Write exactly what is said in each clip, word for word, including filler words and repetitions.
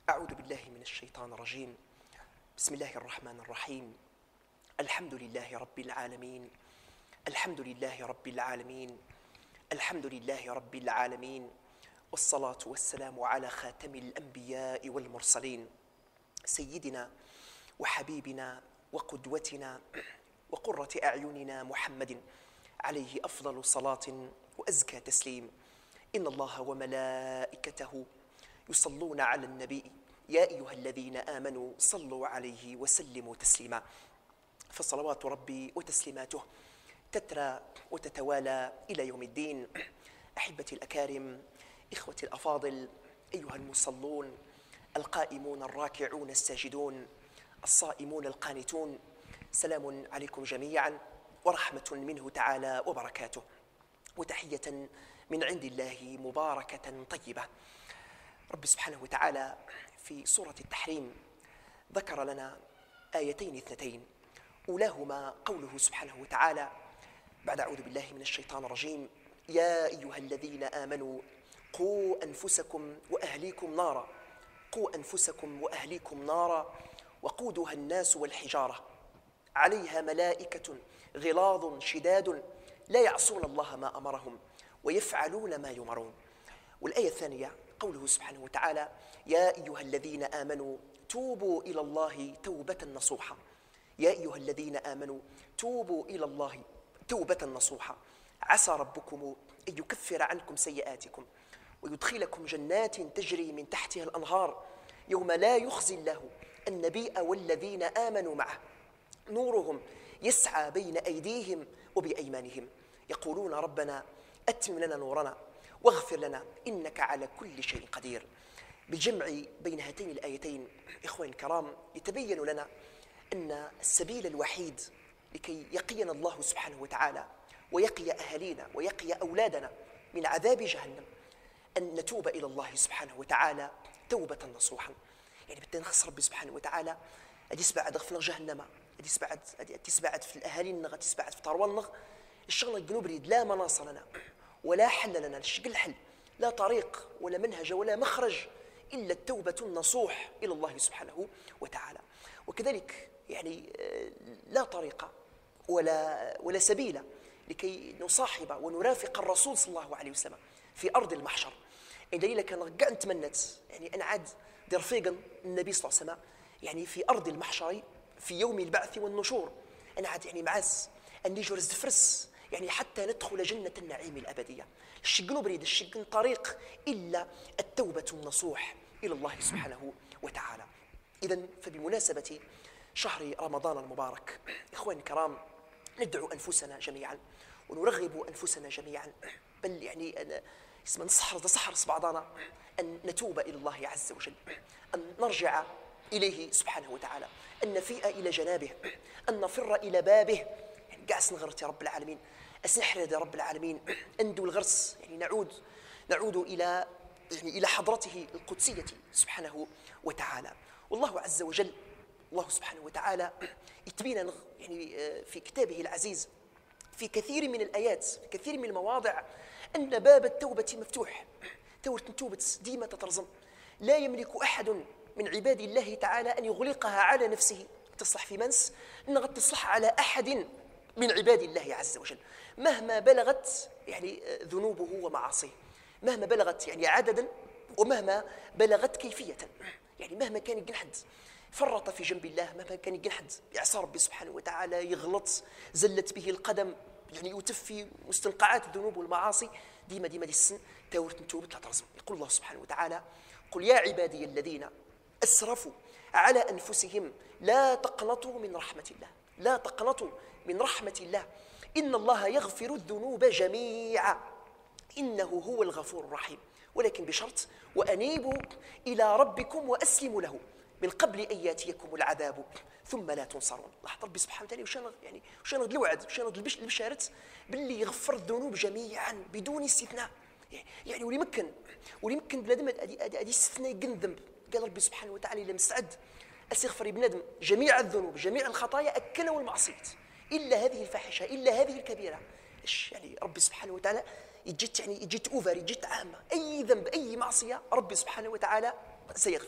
أعوذ بالله من الشيطان الرجيم. بسم الله الرحمن الرحيم. الحمد لله رب العالمين. الحمد لله رب العالمين. الحمد لله رب العالمين. والصلاة والسلام على خاتم الأنبياء والمرسلين سيدنا وحبيبنا وقدوتنا وقرة أعيننا محمد عليه أفضل صلاة وأزكى تسليم. إن الله وملائكته يصلون على النبي يا أيها الذين آمنوا صلوا عليه وسلموا تسليما. فصلوات ربي وتسليماته تترى وتتوالى إلى يوم الدين. أحبتي الأكارم، إخوتي الأفاضل، أيها المصلون القائمون الراكعون الساجدون الصائمون القانتون، سلام عليكم جميعا ورحمة منه تعالى وبركاته، وتحية من عند الله مباركة طيبة. رب سبحانه وتعالى في سورة التحريم ذكر لنا آيتين اثنتين، أولاهما قوله سبحانه وتعالى بعد أعوذ بالله من الشيطان الرجيم: يا أيها الذين آمنوا قوا أنفسكم وأهليكم نارا قوا أنفسكم وأهليكم نارا وقودها الناس والحجارة عليها ملائكة غلاظ شداد لا يعصون الله ما أمرهم ويفعلون ما يؤمرون. والآية الثانية قوله سبحانه وتعالى: يا أيها الذين آمنوا توبوا إلى الله توبة نصوحا يا أيها الذين آمنوا توبوا إلى الله توبة نصوحا عسى ربكم أن يكفر عنكم سيئاتكم ويدخلكم جنات تجري من تحتها الأنهار يوم لا يخزي الله النبي والذين آمنوا معه نورهم يسعى بين أيديهم وبأيمانهم يقولون ربنا أتم لنا نورنا واغفر لنا إنك على كل شيء قدير. بالجمع بين هاتين الآيتين إخواني الكرام يتبين لنا أن السبيل الوحيد لكي يقينا الله سبحانه وتعالى ويقي أهالينا ويقي أولادنا من عذاب جهنم أن نتوب إلى الله سبحانه وتعالى توبة نصوحا. يعني بدنا نخص ربي سبحانه وتعالى أدي سبعد غفلة جهنم، أدي سبعد أدي سبعد في الأهالي النغ، أدي سبعد في طروان النغ. الشغل الجنوب ريد لا مناص لنا ولا حل لنا، الشكل الحل لا طريق ولا منهج ولا مخرج إلا التوبة النصوح إلى الله سبحانه وتعالى. وكذلك يعني لا طريقة ولا ولا سبيل لكي نصاحب ونرافق الرسول صلى الله عليه وسلم في أرض المحشر. يعني دليل كان رجع تمنت يعني أنا عاد دي رفيقا النبي صلى الله عليه وسلم يعني في أرض المحشر في يوم البعث والنشور. أنا عاد يعني معاس أن يجرز دفرس يعني حتى ندخل جنة النعيم الأبدية. الشق بريد الشق طريق إلا التوبة النصوح إلى الله سبحانه وتعالى. إذن فبمناسبة شهر رمضان المبارك إخواني الكرام ندعو أنفسنا جميعا ونرغب أنفسنا جميعا، بل يعني أنا اسم نسحر نسحرس بعضنا أن نتوب إلى الله عز وجل، أن نرجع إليه سبحانه وتعالى، أن نفيء إلى جنابه، أن نفر إلى بابه. يعني قاعس نغرت يا رب العالمين، أسنحر يا رب العالمين، أندو الغرس يعني نعود نعود إلى يعني إلى حضرته القدسية سبحانه وتعالى. والله عز وجل الله سبحانه وتعالى يتبين يعني في كتابه العزيز في كثير من الآيات في كثير من المواضع أن باب التوبة مفتوح. تورة توبة ديما تترزم، لا يملك أحد من عباد الله تعالى أن يغلقها على نفسه. تصلح في منس أنها تصلح على أحد من عباد الله عز وجل مهما بلغت يعني ذنوبه ومعاصيه، مهما بلغت يعني عددا ومهما بلغت كيفية. يعني مهما كان يجنحد فرط في جنب الله، مهما كان يجنحد يعصى ربي سبحانه وتعالى، يغلط زلت به القدم يعني يتف في مستنقعات الذنوب والمعاصي، ديما ديما دي السن تاورة توبة لا ترزم. يقول الله سبحانه وتعالى: قل يا عبادي الذين أسرفوا على أنفسهم لا تقنطوا من رحمة الله لا تقنطوا من رحمة الله إن الله يغفر الذنوب جميعا إنه هو الغفور الرحيم ولكن بشرط وأنيبوا إلى ربكم وأسلموا له من قبل أن يأتيكم العذاب ثم لا تنصرون. لاحظ ربي سبحانه وتعالى وشان يعني وشان الوعد وشان البشارة باللي يغفر الذنوب جميعا بدون استثناء. يعني ولي مكن ولي مكن بنادم هذه استثناء يقن ذنب. قال ربي سبحانه وتعالى إلا مستعد أستغفر بنادم جميع الذنوب جميع الخطايا أكل والمعصية إلا هذه الفاحشة إلا هذه الكبيرة. إيش يعني ربي سبحانه وتعالى يجيت يعني يجيت أوفر يجيت عامة، أي ذنب أي معصية ربي سبحانه وتعالى سيغفرها.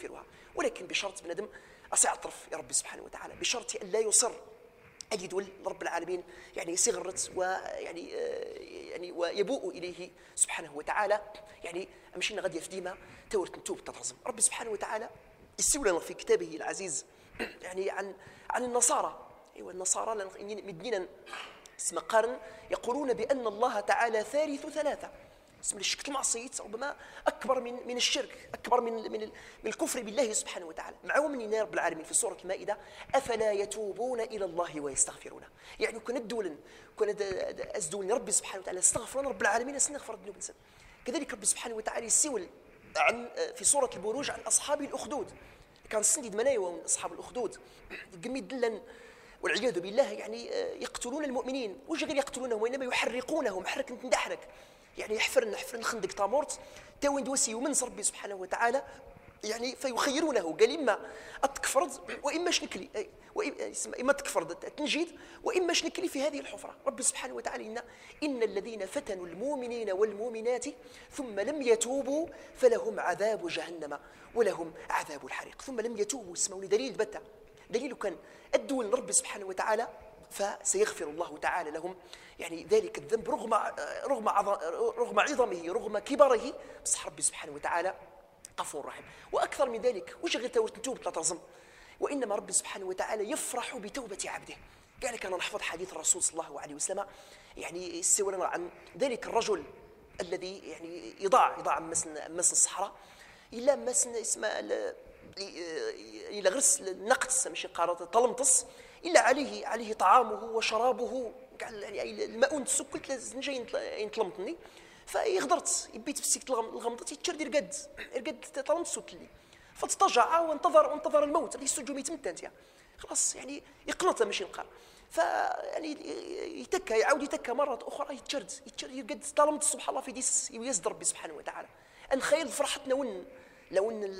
ولكن بشرط بنادم أسيعترف يا ربي سبحانه وتعالى، بشرط أن لا يصر أن يدول رب العالمين يعني صغرت ويعني يعني ويبوء إليه سبحانه وتعالى. يعني مشينا غادي في ديما تورت نتوب تترزم ربي سبحانه وتعالى يسولنا في كتابه العزيز يعني عن عن النصارى. ايوا النصارى مدينا اسم قارن يقولون بأن الله تعالى ثالث ثلاثة. اسم الشرك المعصية ربما أكبر من من الشرك، أكبر من من من الكفر بالله سبحانه وتعالى. مع من رب العالمين في سورة المائدة أفلا يتوبون إلى الله ويستغفرونه. يعني كنا الدول كنا أزدول ربي سبحانه وتعالى استغفرنا رب العالمين استغفر الذنوب الإنسان. كذلك ربي سبحانه وتعالى يسول عن في سورة البروج عن أصحاب الأخدود، كان سندي منايوا من أصحاب الأخدود قمي دلا والعياذ بالله يعني يقتلون المؤمنين، وش غير يقتلونهم وإنما يحرقونهم حرك ندحرك، يعني يحفرن حفر الخندق تامورت تاوين دوسي ومنصر ربي سبحانه وتعالى يعني فيخيرونه قال إما أتكفرد وإما شنكلي، إما تكفرد تنجيد وإما شنكلي في هذه الحفرة. ربي سبحانه وتعالى إن, إن الذين فتنوا المؤمنين والمؤمنات ثم لم يتوبوا فلهم عذاب جهنم ولهم عذاب الحريق. ثم لم يتوبوا اسمه دليل بتة، دليل كان أدوا لرب سبحانه وتعالى فسيغفر الله تعالى لهم يعني ذلك الذنب رغم رغم رغم عظمه رغم كبره، بصح ربي سبحانه وتعالى غفور رحيم. واكثر من ذلك وش غير تورت نتوب لا ترزم، وانما ربي سبحانه وتعالى يفرح بتوبه عبده. قال لك انا نحفظ حديث الرسول صلى الله عليه وسلم يعني يسولنا عن ذلك الرجل الذي يعني يضاع يضاع مسن مسن الصحراء الا مسن اسمه الى غرس النقص ماشي قارة طلمطس الا عليه عليه طعامه وشرابه يعني الماء تسكلت جاي ينطلمطني فيغدرت يبيت في السكت الغمضه يتشرد يرقد يرقد طلمطس وتلي فتضجع وانتظر وانتظر الموت اللي يسجو ميتمتانت يعني خلاص يعني يقنط ماشي نقار فيعني يتكى يعاود يتكى مره اخرى يتشرد يتشرد يرقد طلمطس سبحان الله في ديس يزد ربي سبحانه وتعالى. نخيل فرحتنا ون لو ان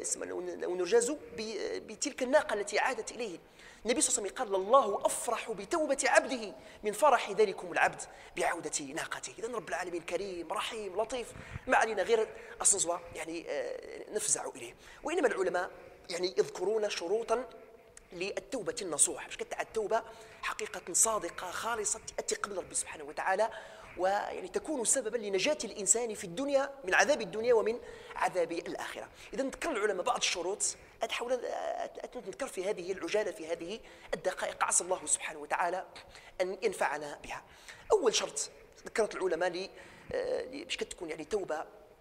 لو نرجازوا بتلك الناقه التي عادت اليه. النبي صلى الله عليه وسلم قال الله افرح بتوبه عبده من فرح ذلكم العبد بعوده ناقته. اذا رب العالمين كريم رحيم لطيف ما علينا غير اصلا يعني نفزع اليه. وانما العلماء يعني يذكرون شروطا للتوبه النصوح باش كتع التوبه حقيقه صادقه خالصه تاتي قبل ربي سبحانه وتعالى ويعني تكون سببا لنجاة الإنسان في الدنيا من عذاب الدنيا ومن عذاب الآخرة. إذا ذكر العلماء بعض الشروط أتحاول أتذكر في هذه العجالة في هذه الدقائق عسى الله سبحانه وتعالى أن ينفعنا بها. أول شرط ذكرت العلماء لي باش كتكون يعني توبة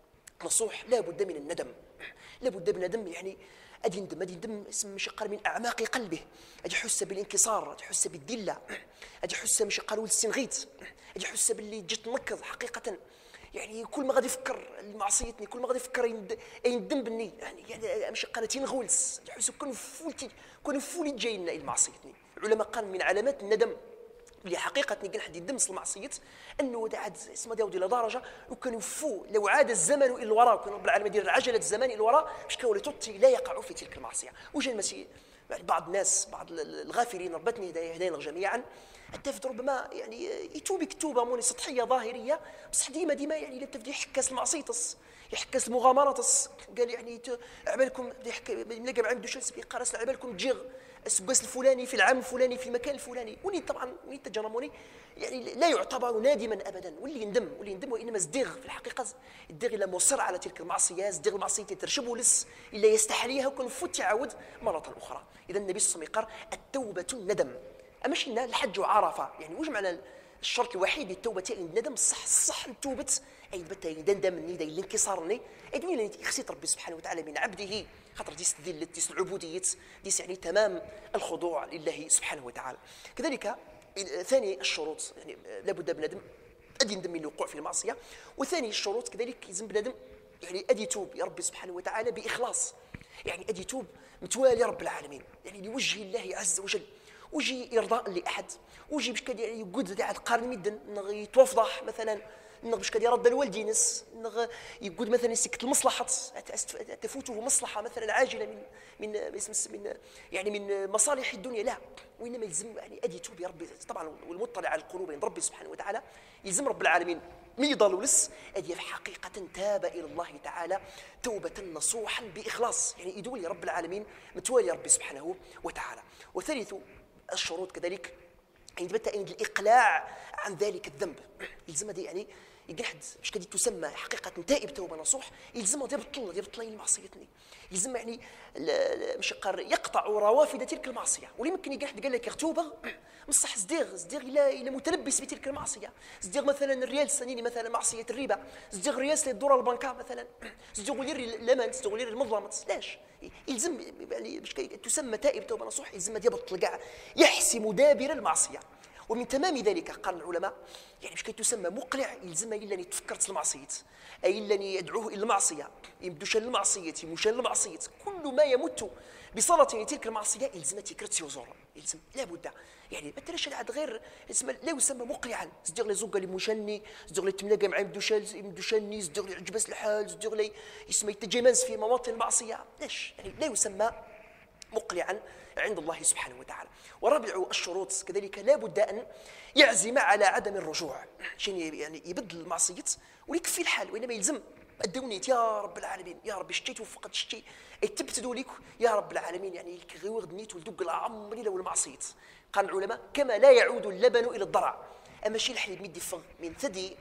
نصوح لا بد من الندم، لا بد من الندم يعني أدي ندم أدي ندم اسم مش قال من أعماق قلبه، أدي يحس بالانكسار، أدي يحس بالذلة، أدي يحس مش قال ولد السنغيت، أدي يحس باللي جيت نكض حقيقة يعني كل ما غادي يفكر معصيتني كل ما غادي يفكر يندم بني يعني يعني مش قال تينغولس يحس كون فولتي كون فولي جاينا المعصيتني. العلماء قال من علامات الندم اللي حقيقة نقول حد يدمس المعصية أنه عاد اسمه داود إلى درجة وكان يفو لو عاد الزمن إلى الوراء وكان رب العالمين يدير عجلة الزمان إلى الوراء باش كانوا لتوتي لا يقعوا في تلك المعصية. وجا المسيح يعني بعض الناس بعض الغافلين ربتني هداينا جميعا التفت ربما يعني يتوب كتوبة موني سطحية ظاهرية بصح ديما ديما يعني لا تبدا يحكس المعصيتس يحكس المغامراتس قال يعني عبالكم ملقى مع عبد الشمس بيقارس عبالكم تجيغ السباس الفلاني في العام الفلاني في المكان الفلاني واللي طبعا ولي تجرموني يعني لا يعتبر نادما ابدا واللي يندم واللي يندم وانما ازدغ في الحقيقه الدغ الا مصر على تلك المعصيه ازدغ المعصيه ترشبه لس الا يستحليها وكن فوت يعاود مره اخرى. اذا النبي صلى الله عليه وسلم قال التوبه الندم ماشي الحج وعرفه يعني واش معنى الشرط الوحيد للتوبه تاع الندم الصح الصح التوبه اي بتا يندم ني داير الانكسار اي دوين يخسيت ربي سبحانه وتعالى من عبده خاطر ديس الذل ديس العبوديه ديس يعني تمام الخضوع لله سبحانه وتعالى. كذلك ثاني الشروط يعني لابد بنادم ادي يندم من الوقوع في المعصيه. وثاني الشروط كذلك يلزم بنادم يعني ادي يتوب يا ربي سبحانه وتعالى باخلاص يعني ادي يتوب متوالي رب العالمين يعني لوجه الله عز وجل وجي ارضاء لاحد وجي باش كان يعني يقود تاع القرن مدن يتوفضح مثلا نغ باش كدير رد الوالدينس نغ يقول مثلا يسكت المصلحه تفوته مصلحه مثلا عاجله من من من يعني من مصالح الدنيا، لا، وانما يلزم يعني ادي توب يا ربي طبعا، والمطلع على القلوب عند ربي سبحانه وتعالى يلزم رب العالمين مي يضل ولس ادي في حقيقه تاب الى الله تعالى توبه نصوحا باخلاص، يعني يدول رب العالمين متوالي ربي سبحانه وتعالى. وثالث الشروط كذلك عند بتا عند الاقلاع عن ذلك الذنب، يلزم هذه يعني يقعد باش كدي تسمى حقيقه تائب توبه نصوح، يلزم يبطل يبطل المعصيتني، يلزم يعني مش قار يقطع روافد تلك المعصيه. واللي يمكن يقعد قال لك توبه مصح صديق صديق الى الى متلبس بتلك المعصيه، صديق مثلا الريال السنيني مثلا معصيه الربا، صديق رياس الدور البنكار مثلا، صديق غير اللمن، صديق غير المظلمه، لاش يلزم يعني باش تسمى تائب توبه نصوح يلزم يبطل كاع يحسم دابر المعصيه. ومن تمام ذلك قال العلماء يعني باش تسمى مقلع يلزم الا ان تفكرت المعصيه، اي الا ان يدعوه الى المعصيه، يمدوش للمعصيه يمشى للمعصيه، كل ما يمت بصله تلك المعصيه يلزم تكرت يزور، يلزم لابد يعني ما تريش عاد غير اسم لا يسمى مقلعا، صديق لي زوق اللي مشني، صديق لي تملاقى مع يمدوشال يمدوشني، صديق لي عجبس الحال، صديق لي يسمى يتجمز في مواطن المعصيه، لاش يعني لا يسمى مقلعا عند الله سبحانه وتعالى. ورابع الشروط كذلك لا بد أن يعزم على عدم الرجوع، يعني يبدل المعصية ويكفي الحال، وإنما يلزم الدونيت يا رب العالمين يا رب شتيت وفقد شتي تبتدوا لك يا رب العالمين، يعني غير نيت ولدق العمري لو المعصية. قال العلماء كما لا يعود اللبن إلى الضرع، اما شي الحليب ميدي فغ من ثدي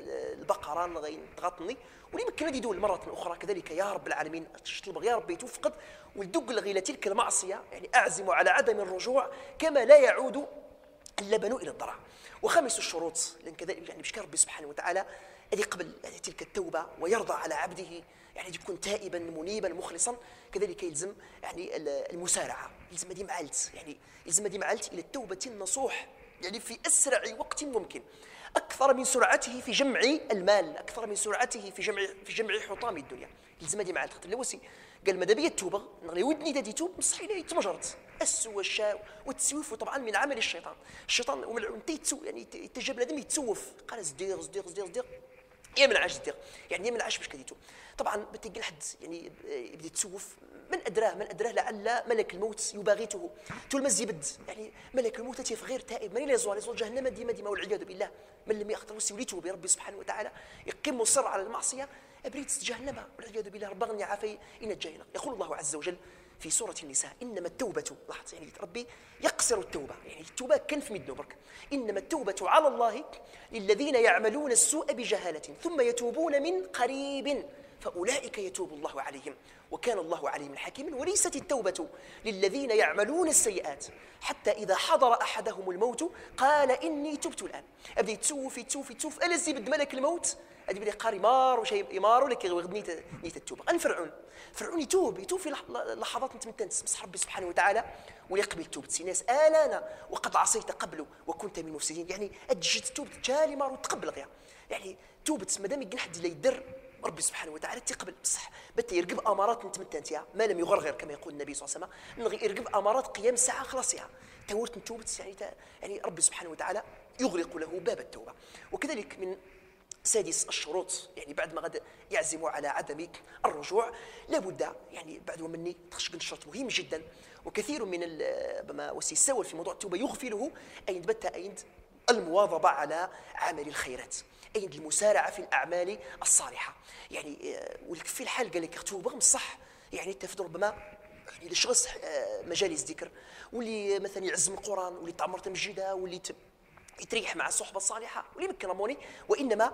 البقره غادي تغطني واللي يمكن غادي يدول مره اخرى كذلك يا رب العالمين تطلب يا ربي توفقد ولدق الغيله تلك المعصيه، يعني اعزم على عدم الرجوع كما لا يعود اللبن الى الضرع. وخامس الشروط لان كذلك يعني باش ربي سبحانه وتعالى الذي قبل تلك التوبه ويرضى على عبده يعني يكون تائبا منيبا مخلصا، كذلك يلزم يعني المسارعه، يلزم دي معلت يعني يلزم دي معلت الى التوبه النصوح يعني في أسرع وقت ممكن، أكثر من سرعته في جمع المال، أكثر من سرعته في جمع في جمع حطام الدنيا. يلزم هذه مع الخطر لوسي قال ماذا بيا التوبة نغلي ودني دادي توب مصحي لي تمجرت السو والشاء والتسويف طبعا من عمل الشيطان، الشيطان وملعون تيتسو يعني يتجاب بنادم يتسوف قال زدير زدير زدير زدير يا من عاش زدير يعني يا من عاش باش كديتو طبعا بتلقى حد يعني يبدا يتسوف من ادراه من ادراه لعل ملك الموت يباغته تلمز يبد يعني ملك الموت تيف غير تائب من لا يزوال يزوال جهنم ديما ديما والعياذ بالله، من لم يخطر وسوليته بربي سبحانه وتعالى يقيم مصر على المعصيه ابريت جهنم والعياذ بالله ربنا عافي ان جاينا. يقول الله عز وجل في سورة النساء إنما التوبة لاحظ يعني ربي يقصر التوبة يعني التوبة كان في مدنو برك، إنما التوبة على الله للذين يعملون السوء بجهالة ثم يتوبون من قريب فأولئك يتوب الله عليهم وكان الله عليما حكيما. وليست التوبة للذين يعملون السيئات حتى إذا حضر أحدهم الموت قال إني تبت الآن، أبدا يتسوف يتسوف يتسوف ألزي بد ملك الموت هذه بلي قاري مار وشيء إمار ولا كيغوغ نيت نيت التوبة. أن فرعون فرعون يتوب يتوب في لحظات نتمتن تسمح ربي سبحانه وتعالى ويقبل توبة ناس آلانا وقد عصيت قبله وكنت من المفسدين، يعني أجد توبة تالي مار وتقبل غير يعني توبة مادام يقول حد اللي يدر ربي سبحانه وتعالى تقبل بصح بتا يرقب امارات نتمتن ما لم يغرغر كما يقول النبي صلى الله عليه وسلم نغي يرقب امارات قيام ساعه خلاص يا تورت نتوبت يعني يعني ربي سبحانه وتعالى يغلق له باب التوبه. وكذلك من سادس الشروط يعني بعد ما غدا يعزم على عدم الرجوع لابد يعني بعد ومني تخشق شرط مهم جدا وكثير من بما وسيساول في موضوع التوبه يغفله اين بتا اين المواظبه على عمل الخيرات، أي المسارعة في الأعمال الصالحة يعني في الحال قال لك توبة بصح يعني تفضل ربما يعني لشخص مجالس ذكر واللي مثلا يعزم القرآن واللي تعمر تمجيدها واللي يتريح مع الصحبة الصالحة واللي مكرموني، وإنما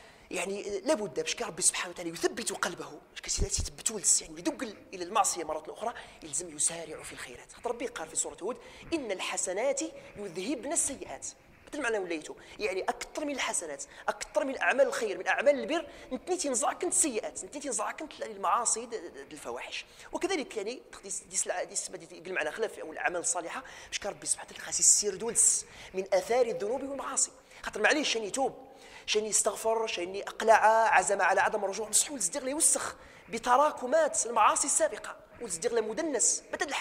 يعني لابد باش ربي سبحانه وتعالى يثبت قلبه كسيلاتي تبتولس يعني يدق الى المعصيه مره اخرى يلزم يسارع في الخيرات. حتى ربي قال في سوره هود ان الحسنات يذهبن السيئات، مثل معنى وليتو يعني اكثر من الحسنات اكثر من اعمال الخير من اعمال البر نتنيتي نزعك انت السيئات نتنيتي نزعك انت المعاصي الفواحش. وكذلك يعني ديس ديس ديس يقول معنا خلاف او الاعمال الصالحه باش ربي سبحانه وتعالى خاص يسير دولس من اثار الذنوب والمعاصي، خاطر معليش شان يتوب شان يستغفر شان اقلع عزم على عدم الرجوع مستحيل صديق لا يوسخ بتراكمات المعاصي السابقه وصديق لا مدنس بدل الحل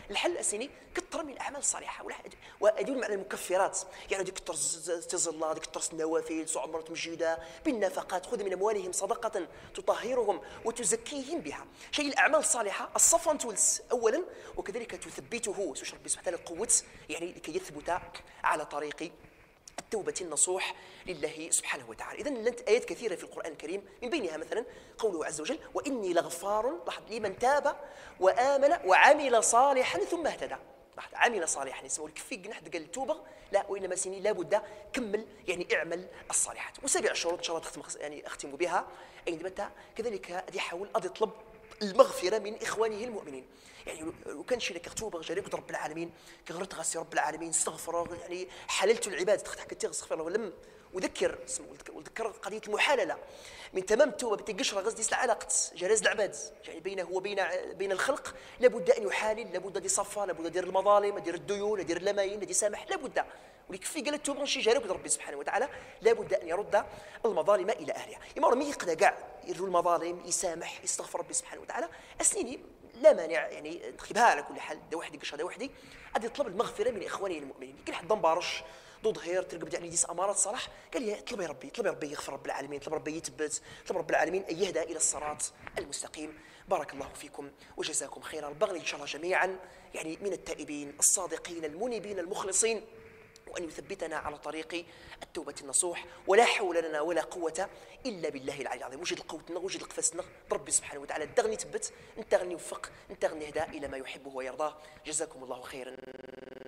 الحل اسيني كثر من الاعمال الصالحه وادول معنى المكفرات، يعني ديك كثر تزلا ديك كثر النوافل عمره مجيده بالنفقات، خذ من اموالهم صدقه تطهرهم وتزكيهم بها. شيء الاعمال الصالحه الصفوان تولس اولا، وكذلك تثبته سوش ربي سبحانه وتعالى القوه، يعني لكي يثبت على طريق التوبة النصوح لله سبحانه وتعالى. إذن لنت آيات كثيرة في القرآن الكريم، من بينها مثلا قوله عز وجل: وإني لغفار لمن تاب وآمن وعمل صالحا ثم اهتدى. عمل صالحا يسمى لك في جناح قال التوبة، لا وإنما سيني لابد كمل، يعني اعمل الصالحات. وسبع شروط إن شاء الله تختم يعني أختم بها، أي دبتا كذلك أدي حاول أدي طلب المغفرة من إخوانه المؤمنين. يعني لو كان شي لك توبه جاريك رب العالمين كغرت غاسي رب العالمين استغفر، يعني حللت العباد تحكي تغفر الله ولم وذكر اسمه وذكر قضيه المحالله من تمام التوبه بتقشر غزدي العلاقه جراز العباد، يعني بينه وبين بين الخلق لابد ان يحالل، لابد ان يصفى، لابد يدير المظالم، يدير الديون، يدير اللماين، يدير يسامح، لابد ولكفي قال التوبه شي جاريك ربي سبحانه وتعالى لابد ان يرد المظالم الى اهلها. يمر ما يقدر كاع يرد المظالم، يسامح، يستغفر ربي سبحانه وتعالى اسنيني لا مانع، يعني نخيبها على كل حال دا وحدي قشره دا وحدي غادي يطلب المغفره من اخوانه المؤمنين. كاين حد مبارش ضد ظهير تلقى يعني ديس امارات صلاح، قال لي اطلب يا ربي، اطلب يا ربي يغفر رب العالمين، اطلب ربي يثبت، اطلب رب العالمين ان يهدى الى الصراط المستقيم. بارك الله فيكم وجزاكم خيرا. بغني ان شاء الله جميعا يعني من التائبين الصادقين المنيبين المخلصين، وأن يثبتنا على طريق التوبة النصوح. ولا حول لنا ولا قوة إلا بالله العلي العظيم. وجد القوتنا وجد القفصنا ربي سبحانه وتعالى دغني تبت، انت غني وفق، انت غني هدى إلى ما يحبه ويرضاه. جزاكم الله خيرا.